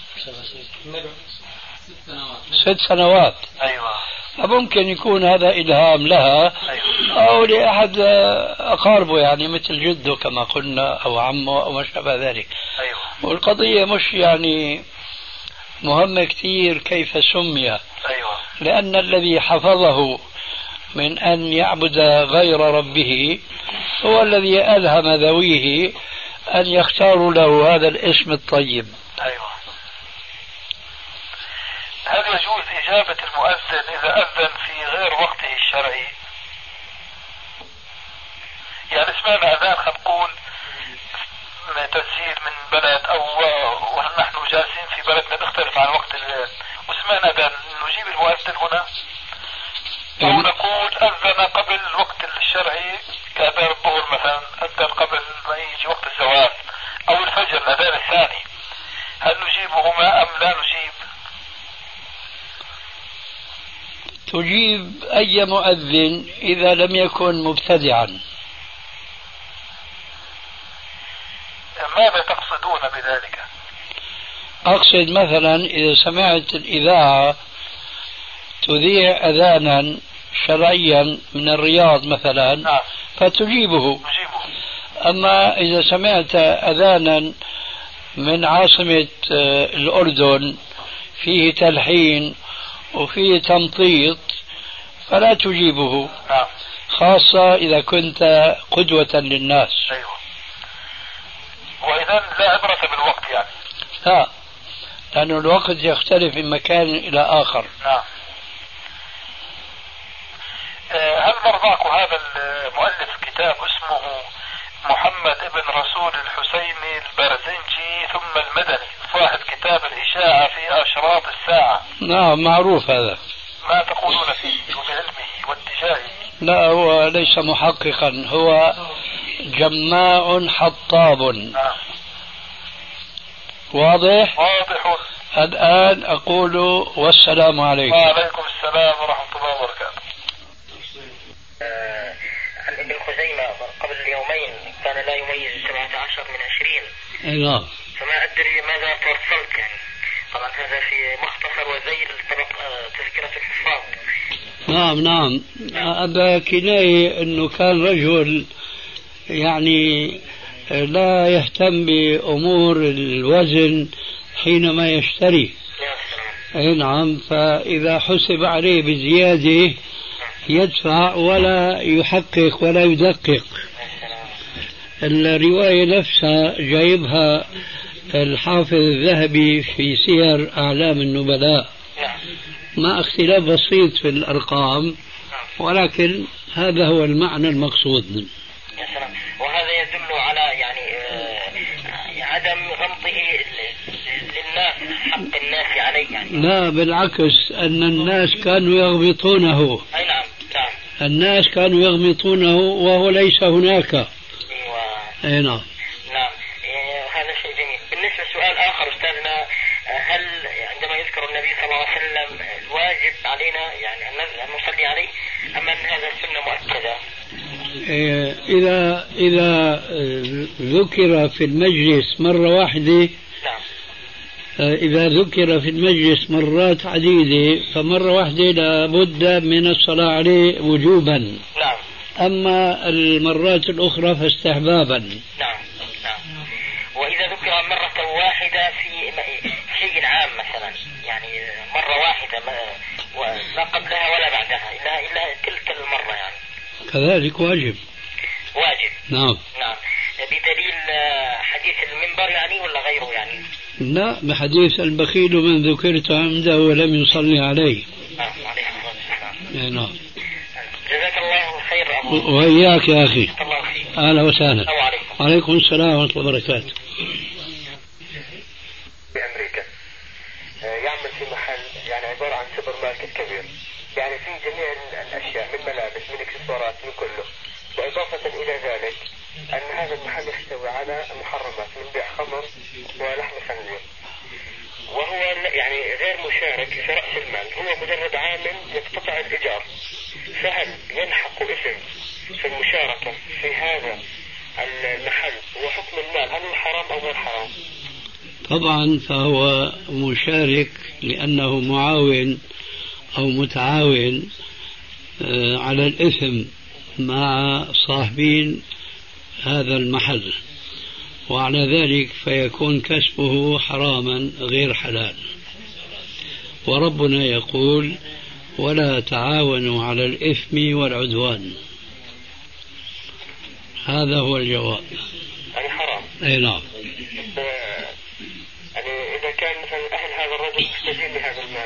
6 سنوات. أيوة. فممكن يكون هذا إلهام لها. أيوة. أو لأحد أقاربه يعني مثل جده كما قلنا أو عمه أو ما شابه ذلك. أيوة. والقضية مش يعني مهمة كثير كيف سمي. أيوة. لأن الذي حفظه من أن يعبد غير ربه هو الذي ألهم ذويه أن يختاروا له هذا الاسم الطيب. أيوة. هل يجوز إجابة المؤذن إذا أذن في غير وقته الشرعي؟ يعني سمعنا أذان خلينا نقول تسجيل من بلد أو ونحن جالسين في بلدنا بيختلف عن وقت الليل وسمعنا أذان، نجيب المؤذن هنا أو نقول أذن قبل الوقت الشرعي كأذان الظهر مثلا، أذن قبل ما يجي وقت الزوال أو الفجر الأذان الثاني، هل نجيبهما أم لا نجيب؟ تجيب أي مؤذن إذا لم يكن مبتدعا. ماذا تقصدون بذلك؟ أقصد مثلا إذا سمعت الإذاعة تذيع أذانا شرعيا من الرياض مثلا فتجيبه. أما إذا سمعت أذانا من عاصمة الأردن فيه تلحين وفيه تمطيط فلا تجيبه، خاصة إذا كنت قدوة للناس. أيوة. وإذا لا عبرة بالوقت يعني؟ لا، لأن الوقت يختلف من مكان إلى آخر. نعم. هل مرضاك هذا المؤلف كتاب اسمه محمد ابن رسول الحسيني البرزنجي ثم المدني، صاحب كتاب الإشاعة في أشراط الساعة؟ نعم معروف هذا. ما تقولون فيه وبعلمه واتجاهه؟ لا، هو ليس محققا، هو جماع حطاب. نعم. واضح؟ واضح. الآن أقول والسلام عليكم. وعليكم السلام ورحمة الله وبركاته. عن ابن خزيمة قبل يومين كان لا يميز 17 من 20. نعم. فما أدري ماذا توصلت يعني. طبعا هذا في مختصر وزير تذكرة الحفاظ. نعم. أبا كناية أنه كان رجل يعني لا يهتم بأمور الوزن حينما يشتري. نعم. فإذا حسب عليه بزيادة يدفع ولا يحقق ولا يدقق. الرواية نفسها جايبها الحافظ الذهبي في سير أعلام النبلاء مع اختلاف بسيط في الأرقام، ولكن هذا هو المعنى المقصود. وهذا يدل على يعني عدم غمطه للناس حق الناس عليه يعني. لا بالعكس، أن الناس كانوا يغبطونه. أي نعم. الناس كانوا يغمطونه وهو ليس هناك. أي نعم. نعم. هذا شيء جميل. بالنسبة لسؤال آخر أستاذنا، هل عندما يذكر النبي صلى الله عليه وسلم الواجب علينا يعني أن نصلي عليه أم أن هذا السنة مؤكدة؟ إذا ذكر في المجلس مرة واحدة. نعم. إذا ذكر في المجلس مرات عديدة فمرة واحدة لابد من الصلاة عليه وجوبا. نعم. أما المرات الأخرى فاستحبابا. نعم. وإذا ذكر مرة واحدة في شيء عام مثلا يعني مرة واحدة لا قبلها ولا بعدها إلا تلك المرة يعني كذلك واجب. نعم. بدليل حديث المنبر يعني ولا غيره يعني؟ لا، بحديث البخيل من ذكرت عنده ولم يصلي عليه. نعم. جزاك الله خير أبو. وإياك يا أخي. الله فيك. أهلا وسهلا. وعليكم السلام ورحمة الله وبركاته. في أمريكا يعمل في محل يعني عبارة عن سوبر ماركت كبير، يعني في جميع الأشياء من ملابس من اكسسوارات من كله، وإضافة إلى ذلك أن هذا المحل يحتوي على محرمات من بيع خمر ولحم خنزير، وهو يعني غير مشارك في رأس المال، هو مجرد عامل يقتطع الإيجار. فهل يلحق إثم في المشاركة في هذا المحل وحكم المال هل هو حرام أو غير حرام؟ طبعا فهو مشارك لأنه معاون أو متعاون على الإثم مع صاحبين هذا المحل، وعلى ذلك فيكون كسبه حراما غير حلال. وربنا يقول ولا تعاونوا على الإثم والعدوان. هذا هو الجواب. يعني حرام. أي نعم. يعني إذا كان مثلا أهل هذا الرجل محتاجين لهذا المال،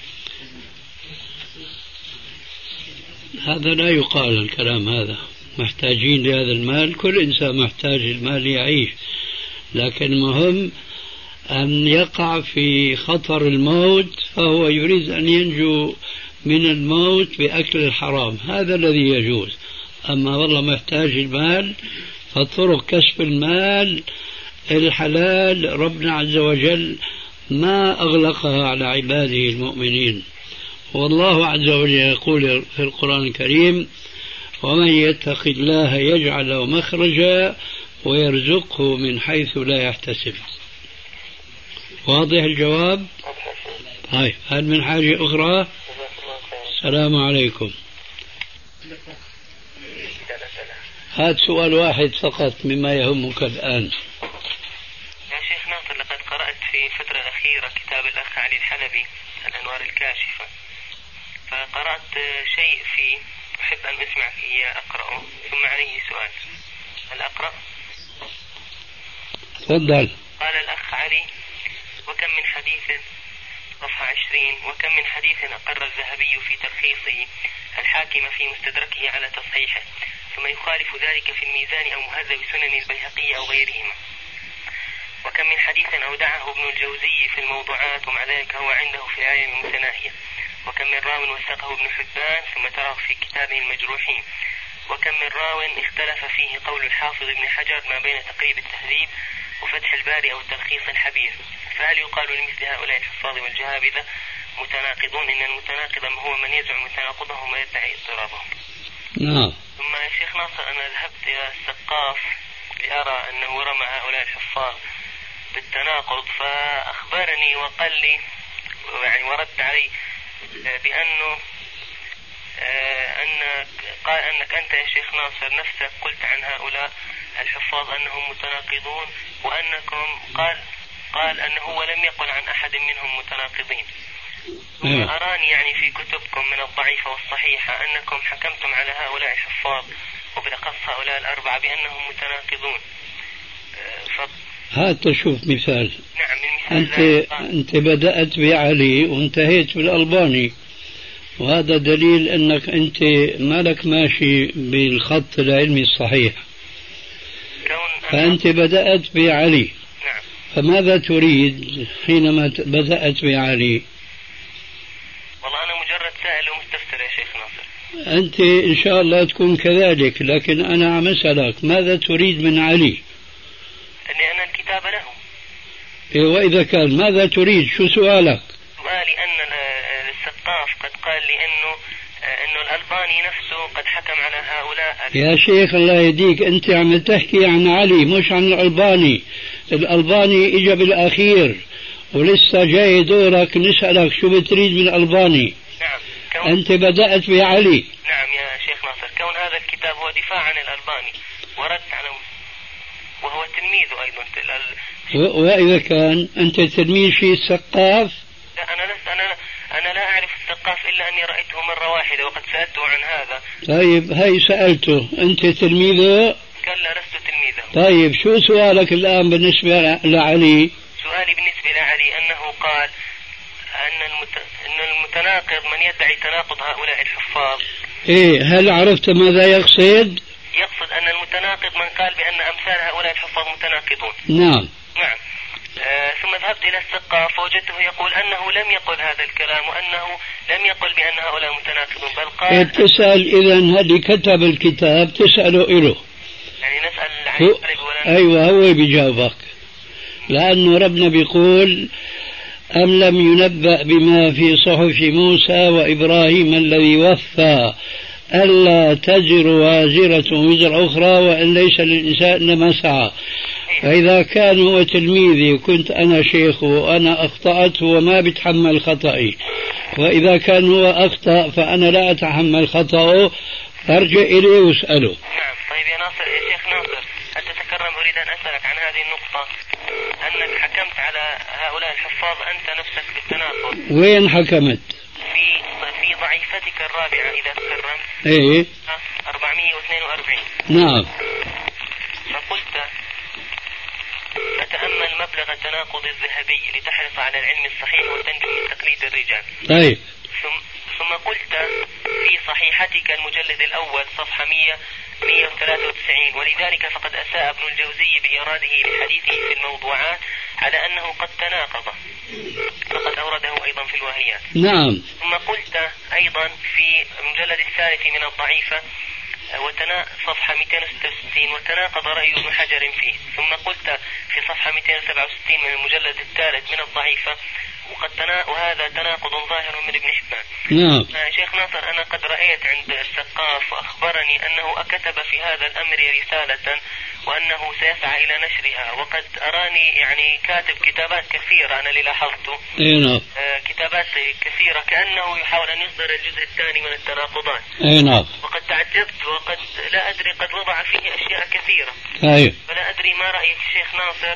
هذا لا يقال الكلام هذا، محتاجين لهذا المال، كل إنسان محتاج المال يعيش، لكن المهم أن يقع في خطر الموت فهو يريد أن ينجو من الموت بأكل الحرام، هذا الذي يجوز. أما والله محتاج المال فطرق كسب المال الحلال ربنا عز وجل ما أغلقها على عباده المؤمنين. والله عز وجل يقول في القرآن الكريم ومن يتق الله يجعل له مخرجا ويرزقه من حيث لا يحتسب. واضح الجواب؟ طيب، هل من حاجة أخرى؟ السلام عليكم. هات سؤال واحد فقط مما يهمك الآن. يا شيخ ناصر، لقد قرأت في الفترة الأخيرة كتاب الأخ علي الحلبي الأنوار الكاشفة، فقرأت شيء فيه أحب أن أسمعك إياه أقرأه ثم عليه سؤال. هل أقرأ؟ تفضل. قال الأخ علي وكم من حديث صفحة 20 وكم من حديث أقر الذهبي في تلخيصه الحاكم في مستدركه على تصحيحه ثم يخالف ذلك في الميزان أو مهذب سنن البيهقي أو غيرهما، وكم من حديث أودعه ابن الجوزي في الموضوعات ومع ذلك هو عنده في الآية المتناهية، وكم من راو وثقه ابن حبان ثم تراه في كتابه المجروحين، وكم من راو اختلف فيه قول الحافظ ابن حجر ما بين تقريب التهذيب وفتح الباري أو التلخيص الحبير. فهل يقال لمثل هؤلاء الحفاظ والجهابذة متناقضون إن المتناقض هو من يزعم تناقضهم ويدعي اضطرابهم؟ نعم. ثم يا شيخ ناصر، أنا ذهبت إلى السقاف لأرى أنه رمى هؤلاء الحفاظ بالتناقض، فأخبرني وقال لي يعني ورد علي بأنه قال أنك أنت يا شيخ ناصر نفسك قلت عن هؤلاء الحفاظ أنهم متناقضون، وأنكم قال أنه هو لم يقل عن أحد منهم متناقضين. أراني يعني في كتبكم من الضعيفة والصحيحة أنكم حكمتم على هؤلاء الحفاظ وبالأخص هؤلاء الأربعة بأنهم متناقضون. هات تشوف مثال. نعم، المثال أنت بدأت بعلي وانتهيت بالألباني، وهذا دليل أنك أنت مالك ماشي بالخط العلمي الصحيح. فأنت بدأت بعلي. نعم. فماذا تريد حينما بدأت بعلي؟ والله أنا مجرد سائل ومستفسر يا شيخ ناصر. أنت إن شاء الله تكون كذلك، لكن أنا عم أسألك ماذا تريد من علي؟ لأن الكتاب له. وإذا كان ماذا تريد؟ شو سؤالك؟ سؤالي أن السقاف قد قال لي أنه الألباني نفسه قد حكم على هؤلاء. يا شيخ الله يهديك، أنت عم تحكي عن علي مش عن الألباني. الألباني إجا بالأخير ولسه جاي دورك نسألك شو بتريد من الألباني. نعم. أنت بدأت بعلي. نعم يا شيخ ناصر، كون هذا الكتاب هو دفاع عن الألباني ورد على وهو تلميذه أيضا. وإذا كان أنت تلميذ في السقاف؟ لا، أنا لا أعرف السقاف إلا أني رأيته مرة واحدة وقد سألته عن هذا. طيب هاي سألته، أنت تلميذه؟ قال لا، لست تلميذه. طيب شو سؤالك الآن بالنسبة لعلي؟ سؤالي بالنسبة لعلي أنه قال أن المتناقض من يدعي تناقض هؤلاء الحفاظ. إيه، هل عرفت ماذا يقصد؟ يقصد أن المتناقض من قال بأن أمثال هؤلاء الحفاظ متناقضون. نعم. نعم. ثم ذهبت إلى السقاف فوجدته يقول أنه لم يقل هذا الكلام، وأنه لم يقل بأن هؤلاء متناقضون، بل قال تسأل إذا هذه كتب الكتاب تسأله إله، يعني نسأل عن الطالب ولا أيوة هو بيجاوبك، لأنه ربنا بيقول أم لم ينبأ بما في صحف موسى وإبراهيم الذي وفى ألا تزر وازرة وزر أخرى وأن ليس للإنسان إلا ما سعى. فإذا كان هو تلميذي وكنت أنا شيخه وأنا أخطأت هو ما بيتحمل خطئي، وإذا كان هو أخطأ فأنا لا أتحمل خطأه، فارجع إليه واسأله. نعم. طيب يا ناصر، يا شيخ ناصر، أنت تكرم، أريد أن أسألك عن هذه النقطة، أنك حكمت على هؤلاء الحفاظ أنت نفسك بالتناقض. وين حكمت؟ في ضعيفتك الرابعة إذا تكرمت. إيه 442. نعم. فقلت فتأمل مبلغ تناقض الذهبي لتحرص على العلم الصحيح وتنجو من تقليد الرجال. طيب. ثم قلت في صحيحتك المجلد الأول صفحة 193 ولذلك فقد أساء ابن الجوزي بإراده لحديثه في الموضوعات على أنه قد تناقض، فقد أورده أيضا في الواهيات. نعم. ثم قلت أيضا في المجلد الثالث من الضعيفة صفحة 266 وتناقض رأي ابن حجر فيه. ثم قلت في صفحة 267 من المجلد الثالث من الضعيفة وهذا تناقض ظاهر من ابن حبان. نعم. شيخ ناصر، أنا قد رأيت عند السقاف وأخبرني أنه كتب في هذا الأمر رسالة وأنه سيسعى إلى نشرها، وقد أراني يعني كاتب كتابات كثيرة أنا اللي لاحظته. نعم. كتابات كثيرة كأنه يحاول أن يصدر الجزء الثاني من التناقضات. نعم. وقد تعجبت وقد لا أدري قد وضع فيه أشياء كثيرة. أيوه. فلا أدري ما رأيك الشيخ ناصر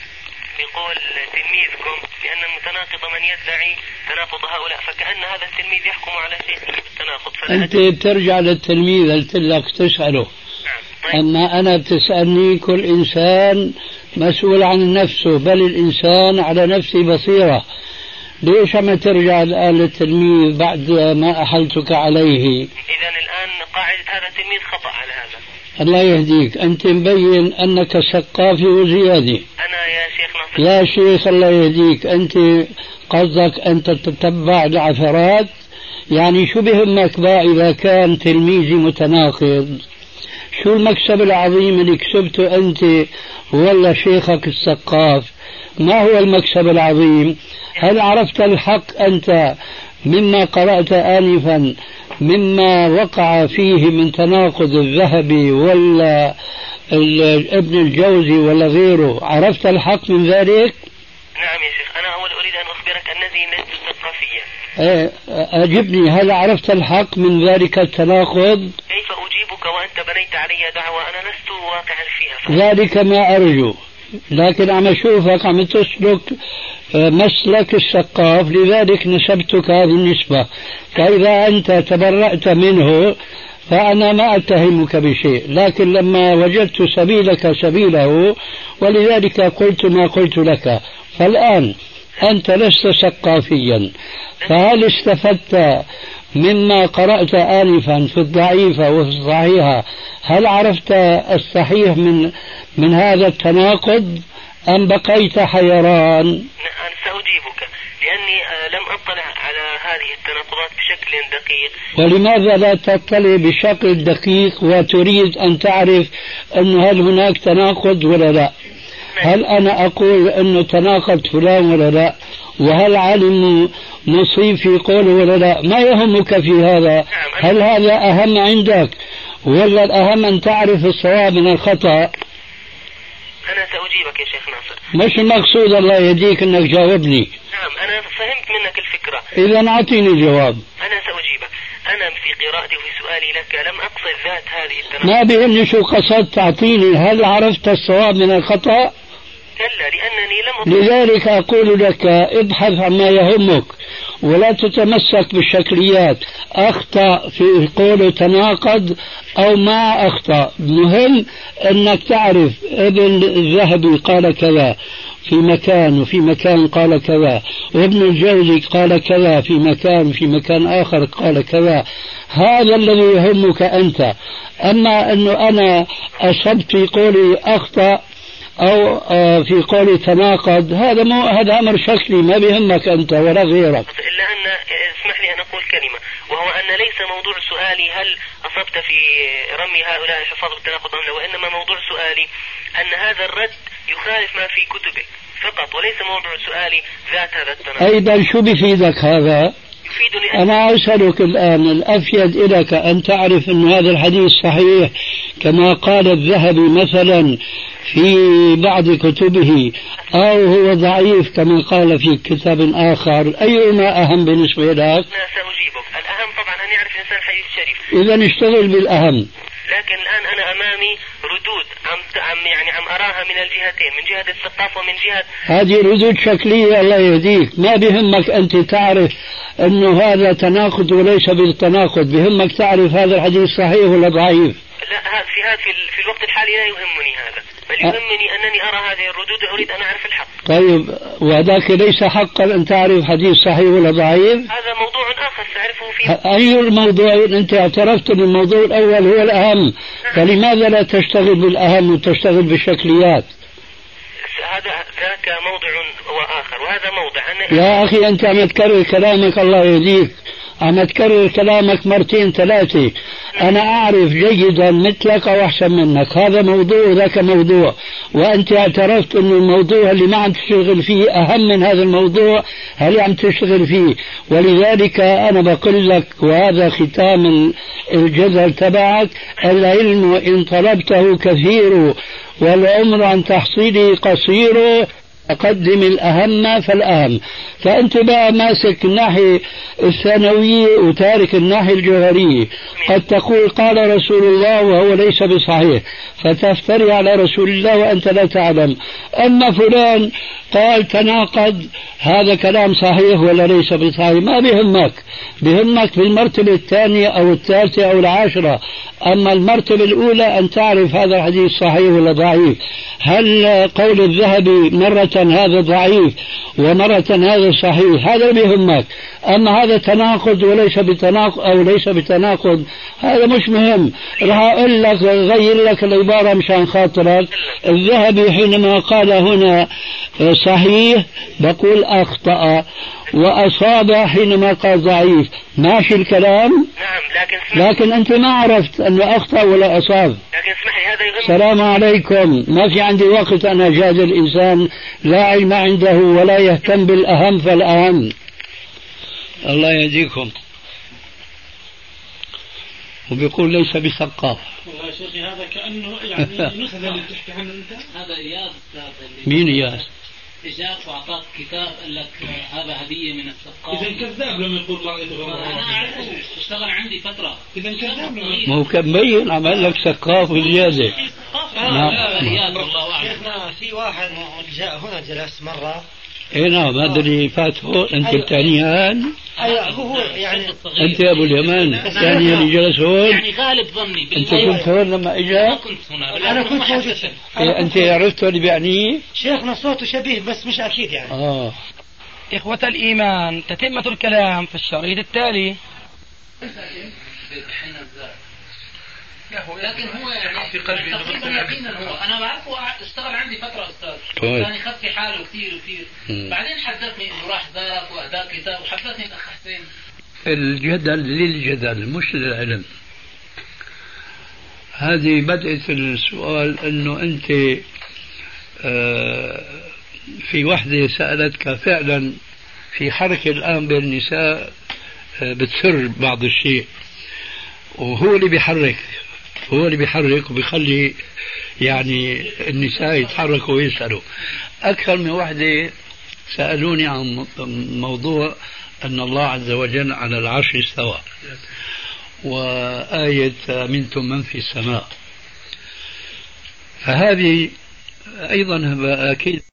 بقول تلميذكم بأن المتناقض من يدعي تناقض هؤلاء، فكأن هذا التلميذ يحكم على شيخه بالتناقض. أنت بترجع للتلميذ قلت لك تسأله. نعم. طيب. أما أنا بتسألني، كل إنسان مسؤول عن نفسه، بل الإنسان على نفسه بصيرة. ليش ما ترجع الآن للتلميذ بعد ما أحلتك عليه؟ إذن الآن قاعدة هذا التلميذ خطأ على هذا. الله يهديك، أنت مبين أنك سقافي وزيادة. أنا يا شيخ ناصر. يا شيخ الله يهديك، أنت قصدك أن تتبع العثرات، يعني شو بهمك بقى إذا كان تلميذي متناقض؟ شو المكسب العظيم اللي كسبته أنت ولا شيخك السقاف؟ ما هو المكسب العظيم؟ هل عرفت الحق أنت مما قرأت آنفا مما وقع فيه من تناقض الذهبي ولا ابن الجوزي ولا غيره؟ عرفت الحق من ذلك؟ نعم يا شيخ، أنا أول أريد أن أخبرك أنني لست ثقافيا. أجبني، هل عرفت الحق من ذلك التناقض؟ كيف أجيبك وأنت بنيت علي دعوة أنا لست واقعا فيها؟ ذلك ما أرجو، لكن عم أشوفك عم تسلك مسلك السقاف، لذلك نسبتك هذه النسبة. فإذا أنت تبرأت منه فأنا ما أتهمك بشيء، لكن لما وجدت سبيلك سبيله ولذلك قلت ما قلت لك. فالآن أنت لست سقافيا، فهل استفدت مما قرأت آنفا في الضعيفة وفي الصحيحة؟ هل عرفت الصحيح من هذا التناقض أم بقيت حيران؟ أنا سأجيبك لأني لم أطلع على هذه التناقضات بشكل دقيق. ولماذا لا تطلع بشكل دقيق وتريد أن تعرف أن هل هناك تناقض ولا لا؟ هل أنا أقول أنه تناقض فلان ولا لا؟ وهل علم مصيب في قوله ولا لا؟ ما يهمك في هذا؟ هل هذا أهم عندك ولا الأهم أن تعرف الصواب من الخطأ؟ أنا سأجيبك يا شيخ ناصر. مش المقصود الله يهديك أنك جاوبني. نعم أنا فهمت منك الفكرة. إذا أعطيني الجواب. أنا سأجيبك. أنا في قراءتي وفي سؤالي لك لم أقصد ذات هذه التناقض. ما بيهمني شو قصدت، تعطيني هل عرفت الصواب من الخطأ؟ كلا، لأنني لم لذلك أقول لك ابحث عما يهمك ولا تتمسك بالشكليات. أخطأ في قوله تناقض أو ما أخطأ، مهم أنك تعرف ابن الذهبي قال كذا في مكان وفي مكان قال كذا، وابن الجوزي قال كذا في مكان آخر قال كذا. هذا الذي يهمك أنت. أما أنه أنا أصبت في قولي أخطأ أو في قول تناقض، هذا أمر شكلي ما بيهمك أنت ولا غيرك. إلا أن اسمح لي أن أقول كلمة، وهو أن ليس موضوع سؤالي هل أصبت في رمي هؤلاء الحفاظ بالتناقض أم لا، وإنما موضوع سؤالي أن هذا الرد يخالف ما في كتبك فقط، وليس موضوع سؤالي ذات هذا التناقض. أيضا شو بيفيدك هذا؟ أنا أسألك الآن، الأفيد لك أن تعرف أن هذا الحديث صحيح كما قال الذهبي مثلا في بعض كتبه، أو هو ضعيف كما قال في كتاب آخر، أيهما أهم بالنسبة لك؟ لا سأجيبك. الأهم طبعا أن يعرف الإنسان الحديث الشريف. إذا اشتغل بالأهم. لكن الآن أنا أمامي ردود عم أراها من الجهتين، من جهة الثقافة ومن جهة هذه ردود شكلية. الله يهديك، ما بهمك أنت تعرف أنه هذا تناقض وليس بالتناقض، بهمك تعرف هذا الحديث صحيح ولا ضعيف. لا، في الوقت الحالي لا يهمني هذا، بل يهمني أنني أرى هذه الردود وأريد أن أعرف الحق. طيب، وذاك ليس حقا أن تعرف حديث صحيح ولا ضعيف؟ هذا موضوع آخر سأعرفه فيه. أي الموضوع؟ أنت اعترفت أن الموضوع الأول هو الأهم، فلماذا لا تشتغل بالأهم وتشتغل بالشكليات؟ هذا ذاك موضع وآخر، وهذا موضع يا أخي أنت عم تكرر كلامك، الله يهديك، عم تكرر كلامك مرتين ثلاثة. أنا أعرف جيدا مثلك أو أحسن منك، هذا موضوع وذاك موضوع، وأنت اعترفت أن الموضوع اللي ما عم تشتغل فيه أهم من هذا الموضوع اللي عم تشتغل فيه. ولذلك أنا بقول لك، وهذا ختام الجدل تبعك: العلم إن طلبته كثير والعمر عن تحصيله قصير، أقدم الأهم فالأهم. فأنت بقى ماسك الناحية الثانوية وتارك الناحية الجوهرية. قد تقول قال رسول الله وهو ليس بصحيح، فتفتري على رسول الله وأنت لا تعلم. أما فلان قال تناقض، هذا كلام صحيح ولا ليس بصحيح، ما بهمك، بهمك في المرتبة الثانية أو الثالثة أو العاشرة. أما المرتبة الأولى أن تعرف هذا الحديث صحيح ولا ضعيف. هل قول الذهبي مرة هذا ضعيف ومرة هذا صحيح، هذا بيهمك. أما هذا تناقض وليس بتناقض أو ليس بتناقض، هذا مش مهم. راح أقول لك غير لك العبارة مشان خاطرك. الذهبي حينما قال هنا صحيح بقول أخطأ، وأصاب حينما قال ضعيف. ماشي الكلام؟ نعم، لكن أنت ما عرفت أنه أخطأ ولا أصاب. لكن اسمح لي، هذا يغني. السلام عليكم، ما في عندي وقت أنا أجادل الإنسان لا علم عنده ولا يهتم بالأهم فالأهم. الله يهديكم. وبيقول ليس بثقاف. والله يا شيخي هذا كأنه يعني نسخة اللي بتحكي عنه أنت. هذا إياس. مين إياس؟ إجاك وأعطاك كتاب قال لك هذا هدية من الثقافة. إذا كذاب لما يقول رأيته. أنا أعرفه، اشتغل عندي فترة. إذا كذاب. ما هو كان مبين عمل لك ثقافة وزيادة. شيخنا في واحد جاء هنا جلس مرة. اي نعم، هذا اللي فات هون. انت الثاني هان. ايوه هو يعني انت يا ابو اليمان الثاني اللي جلس هون. يعني غالب ظني انت كنت هون لما اجى؟ كنت هنا. انا كنت موجود. انت عرفت اللي بيعنيه؟ شيخنا صوته شبيه بس مش اكيد يعني. إخوة الإيمان، تتمة الكلام في الشريط التالي. لكن هو يعني في قلبي تقريبا يقينا هو انا بعرفه اشتغل عندي فتره استاذ، كان يخفي حاله كثير. بعدين حدثني انه راح زارك واهداك كتاب، وحدثني الاخ حسين. الجدل للجدل مش للعلم. هذه بدأت السؤال انه انت في وحده سألتك فعلا في حركة الآن بين النساء بتسر بعض الشيء، وهو اللي بيحرك وبيخلي يعني النساء يتحركوا ويسألوا. أكثر من وحدة سألوني عن موضوع أن الله عز وجل على العرش استوى، وآية أمنتم من في السماء. فهذه أيضا أكيد